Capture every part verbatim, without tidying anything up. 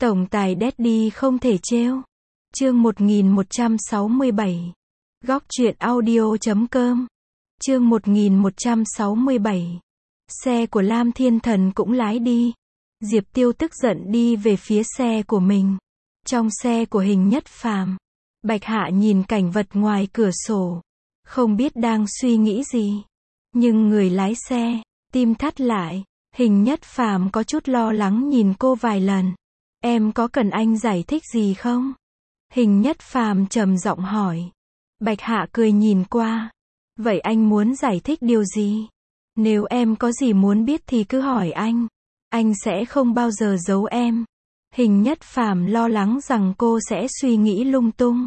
Tổng tài Daddy không thể trêu. Chương một nghìn một trăm sáu mươi bảy. Góc truyện audio chấm com. Chương một nghìn một trăm sáu mươi bảy. Xe của Lam Thiên Thần cũng lái đi. Diệp Tiêu tức giận đi về phía xe của mình. Trong xe của Hình Nhất Phàm, Bạch Hạ nhìn cảnh vật ngoài cửa sổ, không biết đang suy nghĩ gì. Nhưng người lái xe, tim thắt lại. Hình Nhất Phàm có chút lo lắng nhìn cô vài lần. Em có cần anh giải thích gì không? Hình Nhất Phàm trầm giọng hỏi. Bạch Hạ cười nhìn qua. Vậy anh muốn giải thích điều gì? Nếu em có gì muốn biết thì cứ hỏi anh. Anh sẽ không bao giờ giấu em. Hình Nhất Phàm lo lắng rằng cô sẽ suy nghĩ lung tung.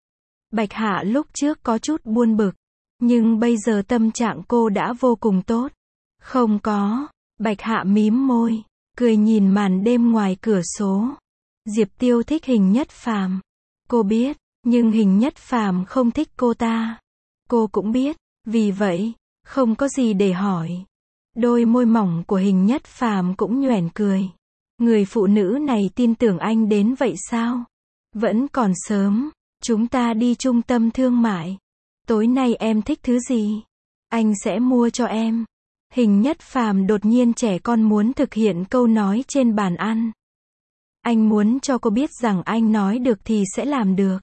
Bạch Hạ lúc trước có chút buồn bực, nhưng bây giờ tâm trạng cô đã vô cùng tốt. Không có. Bạch Hạ mím môi, cười nhìn màn đêm ngoài cửa sổ. Diệp Tiêu thích Hình Nhất Phàm. Cô biết, nhưng Hình Nhất Phàm không thích cô ta. Cô cũng biết, vì vậy, không có gì để hỏi. Đôi môi mỏng của Hình Nhất Phàm cũng nhoẻn cười. Người phụ nữ này tin tưởng anh đến vậy sao? Vẫn còn sớm, chúng ta đi trung tâm thương mại. Tối nay em thích thứ gì? Anh sẽ mua cho em. Hình Nhất Phàm đột nhiên trẻ con muốn thực hiện câu nói trên bàn ăn. Anh muốn cho cô biết rằng anh nói được thì sẽ làm được.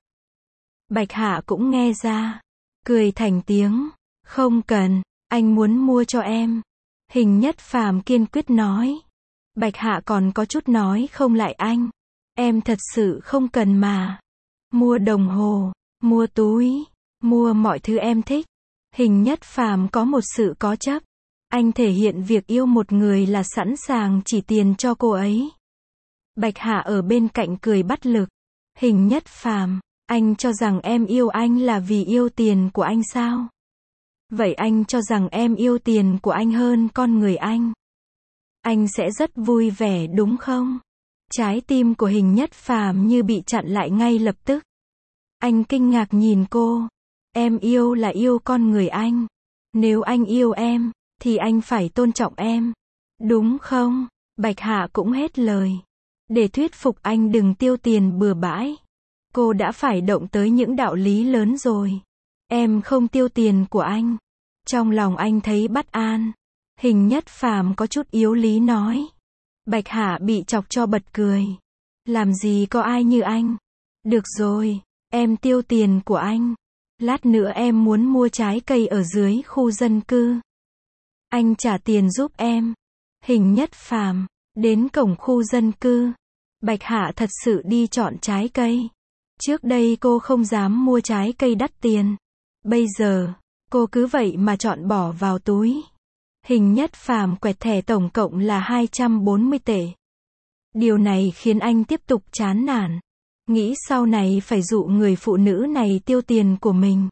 Bạch Hạ cũng nghe ra, cười thành tiếng. Không cần, anh muốn mua cho em. Hình Nhất Phàm kiên quyết nói. Bạch Hạ còn có chút nói không lại anh. Em thật sự không cần mà. Mua đồng hồ, mua túi, mua mọi thứ em thích. Hình Nhất Phàm có một sự cố chấp. Anh thể hiện việc yêu một người là sẵn sàng chỉ tiền cho cô ấy. Bạch Hạ ở bên cạnh cười bắt lực. Hình Nhất Phàm, anh cho rằng em yêu anh là vì yêu tiền của anh sao? Vậy anh cho rằng em yêu tiền của anh hơn con người anh. Anh sẽ rất vui vẻ đúng không? Trái tim của Hình Nhất Phàm như bị chặn lại ngay lập tức. Anh kinh ngạc nhìn cô. Em yêu là yêu con người anh. Nếu anh yêu em, thì anh phải tôn trọng em. Đúng không? Bạch Hạ cũng hết lời. Để thuyết phục anh đừng tiêu tiền bừa bãi, cô đã phải động tới những đạo lý lớn rồi. Em không tiêu tiền của anh. Trong lòng anh thấy bất an. Hình Nhất Phàm có chút yếu lý nói. Bạch Hạ bị chọc cho bật cười. Làm gì có ai như anh. Được rồi, em tiêu tiền của anh. Lát nữa em muốn mua trái cây ở dưới khu dân cư. Anh trả tiền giúp em. Hình Nhất Phàm đến cổng khu dân cư. Bạch Hạ thật sự đi chọn trái cây. Trước đây cô không dám mua trái cây đắt tiền. Bây giờ, cô cứ vậy mà chọn bỏ vào túi. Hình Nhất Phàm quẹt thẻ tổng cộng là hai trăm bốn mươi tệ. Điều này khiến anh tiếp tục chán nản. Nghĩ sau này phải dụ người phụ nữ này tiêu tiền của mình.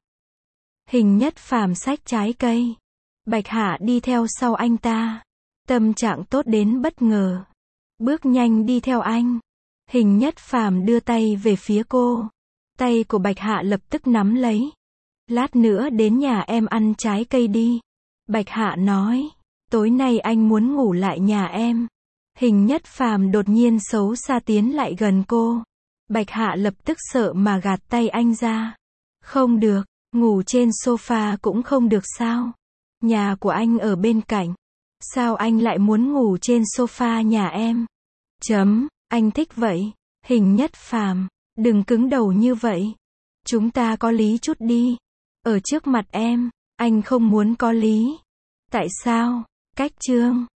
Hình Nhất Phàm xách trái cây. Bạch Hạ đi theo sau anh ta. Tâm trạng tốt đến bất ngờ. Bước nhanh đi theo anh. Hình Nhất Phàm đưa tay về phía cô. Tay của Bạch Hạ lập tức nắm lấy. Lát nữa đến nhà em ăn trái cây đi. Bạch Hạ nói. Tối nay anh muốn ngủ lại nhà em. Hình Nhất Phàm đột nhiên xấu xa tiến lại gần cô. Bạch Hạ lập tức sợ mà gạt tay anh ra. Không được, ngủ trên sofa cũng không được sao? Nhà của anh ở bên cạnh. Sao anh lại muốn ngủ trên sofa nhà em? Chấm, anh thích vậy. Hình Nhất Phàm, đừng cứng đầu như vậy. Chúng ta có lý chút đi. Ở trước mặt em, anh không muốn có lý. Tại sao? Cách chương